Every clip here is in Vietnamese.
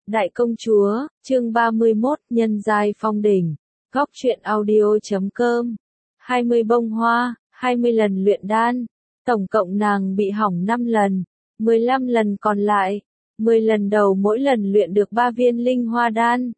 Đại công chúa, chương 31, nhân giai phong đỉnh. Góc truyện audio.com. 20 bông hoa, 20 lần luyện đan. Tổng cộng nàng bị hỏng 5 lần. 15 lần còn lại. 10 lần đầu mỗi lần luyện được 3 viên linh hoa đan.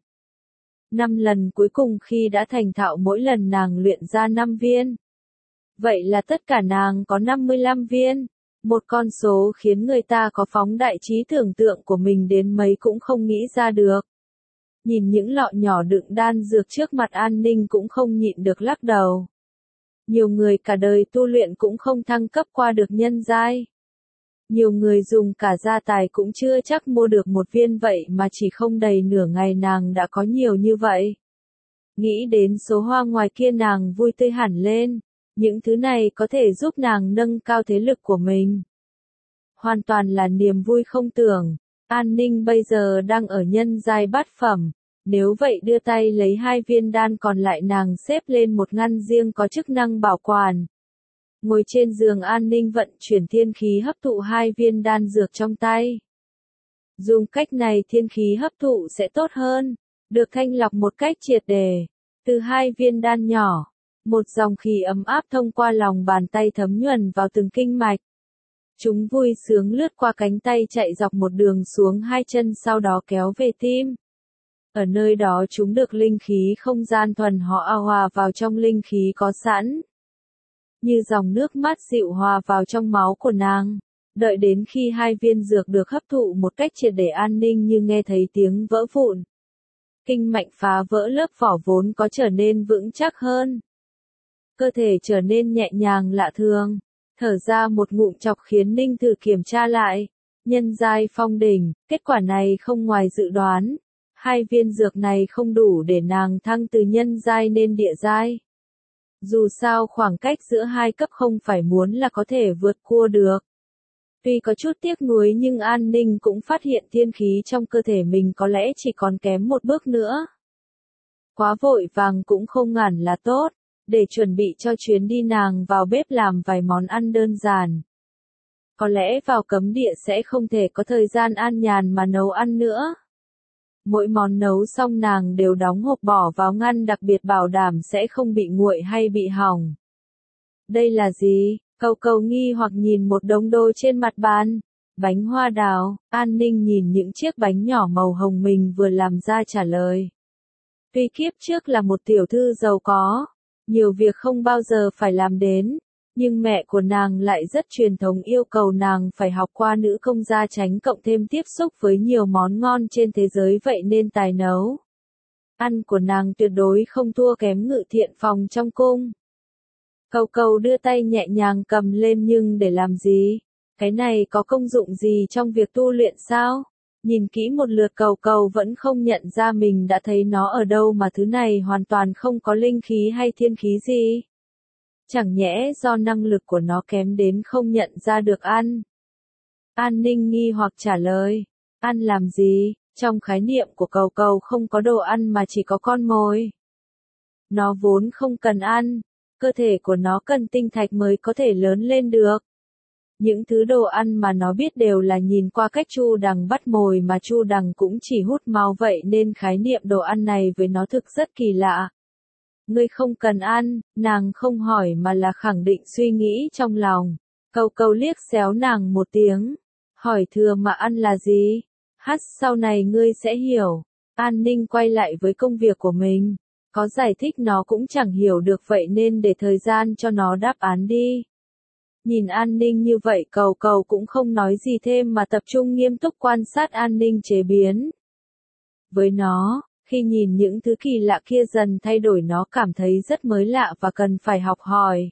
5 lần cuối cùng khi đã thành thạo mỗi lần nàng luyện ra 5 viên. Vậy là tất cả nàng có 55 viên. Một con số khiến người ta có phóng đại trí tưởng tượng của mình đến mấy cũng không nghĩ ra được. Nhìn những lọ nhỏ đựng đan dược trước mặt An Ninh cũng không nhịn được lắc đầu. Nhiều người cả đời tu luyện cũng không thăng cấp qua được nhân giai. Nhiều người dùng cả gia tài cũng chưa chắc mua được một viên vậy mà chỉ không đầy nửa ngày nàng đã có nhiều như vậy. Nghĩ đến số hoa ngoài kia nàng vui tươi hẳn lên. Những thứ này có thể giúp nàng nâng cao thế lực của mình. Hoàn toàn là niềm vui không tưởng. An Ninh bây giờ đang ở nhân giai bát phẩm. Nếu vậy đưa tay lấy 2 viên đan còn lại nàng xếp lên một ngăn riêng có chức năng bảo quản. Ngồi trên giường An Ninh vận chuyển thiên khí hấp thụ 2 viên đan dược trong tay. Dùng cách này thiên khí hấp thụ sẽ tốt hơn. Được thanh lọc một cách triệt để. Từ 2 viên đan nhỏ. Một dòng khí ấm áp thông qua lòng bàn tay thấm nhuần vào từng kinh mạch. Chúng vui sướng lướt qua cánh tay chạy dọc một đường xuống 2 chân sau đó kéo về tim. Ở nơi đó chúng được linh khí không gian thuần họ hòa vào trong linh khí có sẵn. Như dòng nước mát dịu hòa vào trong máu của nàng. Đợi đến khi 2 viên dược được hấp thụ một cách triệt để An Ninh như nghe thấy tiếng vỡ vụn. Kinh mạch phá vỡ lớp vỏ vốn có trở nên vững chắc hơn. Cơ thể trở nên nhẹ nhàng lạ thường, thở ra một ngụm chọc khiến Ninh thử kiểm tra lại. Nhân giai phong đỉnh, kết quả này không ngoài dự đoán. 2 viên dược này không đủ để nàng thăng từ nhân giai lên địa giai. Dù sao khoảng cách giữa 2 cấp không phải muốn là có thể vượt qua được. Tuy có chút tiếc nuối nhưng An Ninh cũng phát hiện thiên khí trong cơ thể mình có lẽ chỉ còn kém một bước nữa. Quá vội vàng cũng không hẳn là tốt. Để chuẩn bị cho chuyến đi nàng vào bếp làm vài món ăn đơn giản. Có lẽ vào cấm địa sẽ không thể có thời gian an nhàn mà nấu ăn nữa. Mỗi món nấu xong nàng đều đóng hộp bỏ vào ngăn đặc biệt bảo đảm sẽ không bị nguội hay bị hỏng. Đây là gì? Cầu Cầu nghi hoặc nhìn một đống đồ trên mặt bàn. Bánh hoa đào. An Ninh nhìn những chiếc bánh nhỏ màu hồng mình vừa làm ra trả lời. Tuy kiếp trước là một tiểu thư giàu có. Nhiều việc không bao giờ phải làm đến, nhưng mẹ của nàng lại rất truyền thống yêu cầu nàng phải học qua nữ công gia tránh cộng thêm tiếp xúc với nhiều món ngon trên thế giới vậy nên tài nấu. Ăn của nàng tuyệt đối không thua kém Ngự Thiện Phòng trong cung. Cầu Cầu đưa tay nhẹ nhàng cầm lên nhưng để làm gì? Cái này có công dụng gì trong việc tu luyện sao? Nhìn kỹ một lượt Cầu Cầu vẫn không nhận ra mình đã thấy nó ở đâu mà thứ này hoàn toàn không có linh khí hay thiên khí gì. Chẳng nhẽ do năng lực của nó kém đến không nhận ra được ăn. An Ninh nghi hoặc trả lời. Ăn làm gì? Trong khái niệm của Cầu Cầu không có đồ ăn mà chỉ có con mồi. Nó vốn không cần ăn. Cơ thể của nó cần tinh thạch mới có thể lớn lên được. Những thứ đồ ăn mà nó biết đều là nhìn qua cách Chu Đằng bắt mồi mà Chu Đằng cũng chỉ hút máu vậy nên khái niệm đồ ăn này với nó thực rất kỳ lạ. Ngươi không cần ăn, nàng không hỏi mà là khẳng định suy nghĩ trong lòng. Cầu Cầu liếc xéo nàng một tiếng. Hỏi thừa mà ăn là gì? Sau này ngươi sẽ hiểu. An Ninh quay lại với công việc của mình. Có giải thích nó cũng chẳng hiểu được vậy nên để thời gian cho nó đáp án đi. Nhìn An Ninh như vậy Cầu Cầu cũng không nói gì thêm mà tập trung nghiêm túc quan sát An Ninh chế biến. Với nó, khi nhìn những thứ kỳ lạ kia dần thay đổi nó cảm thấy rất mới lạ và cần phải học hỏi.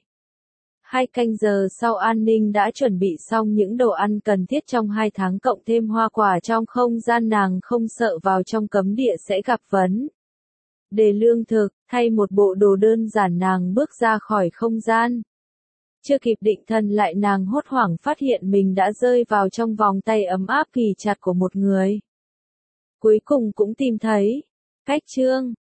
2 canh giờ sau An Ninh đã chuẩn bị xong những đồ ăn cần thiết trong 2 tháng cộng thêm hoa quả trong không gian nàng không sợ vào trong cấm địa sẽ gặp vấn đề lương thực, thay một bộ đồ đơn giản nàng bước ra khỏi không gian. Chưa kịp định thần lại nàng hốt hoảng phát hiện mình đã rơi vào trong vòng tay ấm áp kỳ chặt của một người. Cuối cùng cũng tìm thấy. Cách chương